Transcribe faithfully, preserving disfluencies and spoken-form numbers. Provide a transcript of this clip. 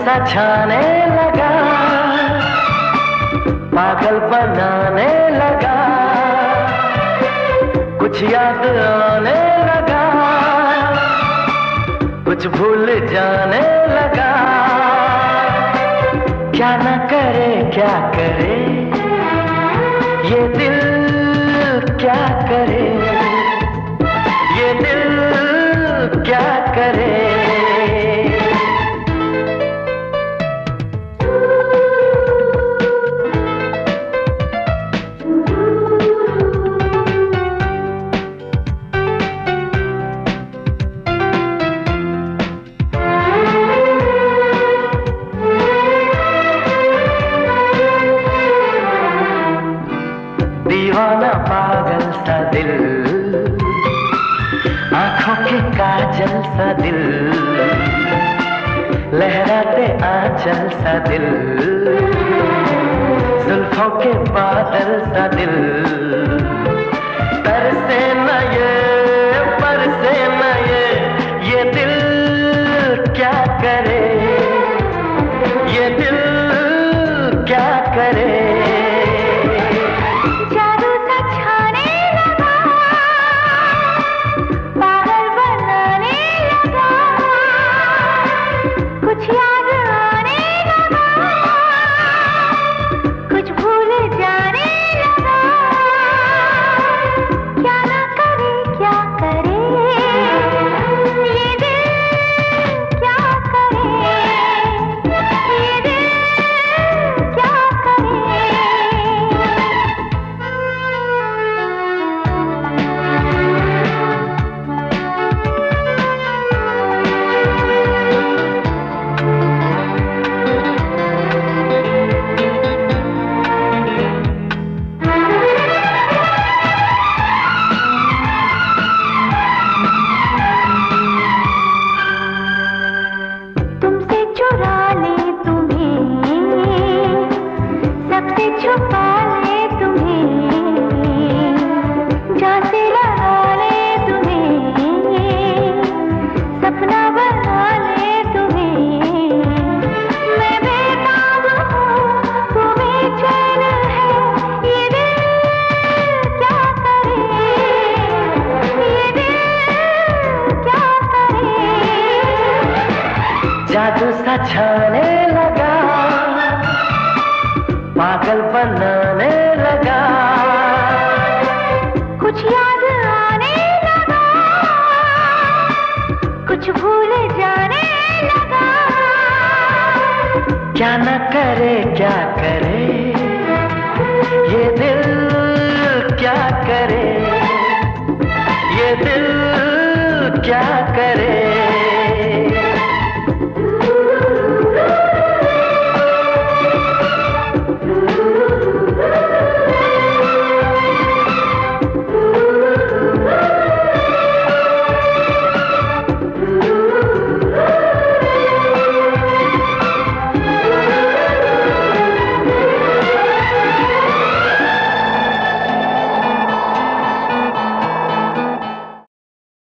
सा छाने लगा, पागल बनाने लगा, कुछ याद आने लगा, कुछ भूल जाने लगा। क्या न करे क्या करे ये दिल, क्या करे ये दिल, क्या करे। दीवाना पागल सा दिल, आंखों के काजल सा दिल, लहराते आंचल सा दिल, जुल्फों के बादल सा दिल। तरसे न ये बरसे न ये, ये दिल क्या करे, ये दिल क्या करे। जादू सा छाने लगा, पागल बनाने लगा, कुछ याद आने लगा, कुछ भूल जाने लगा। क्या न करे क्या करे ये दिल, क्या करे ये दिल, क्या करे।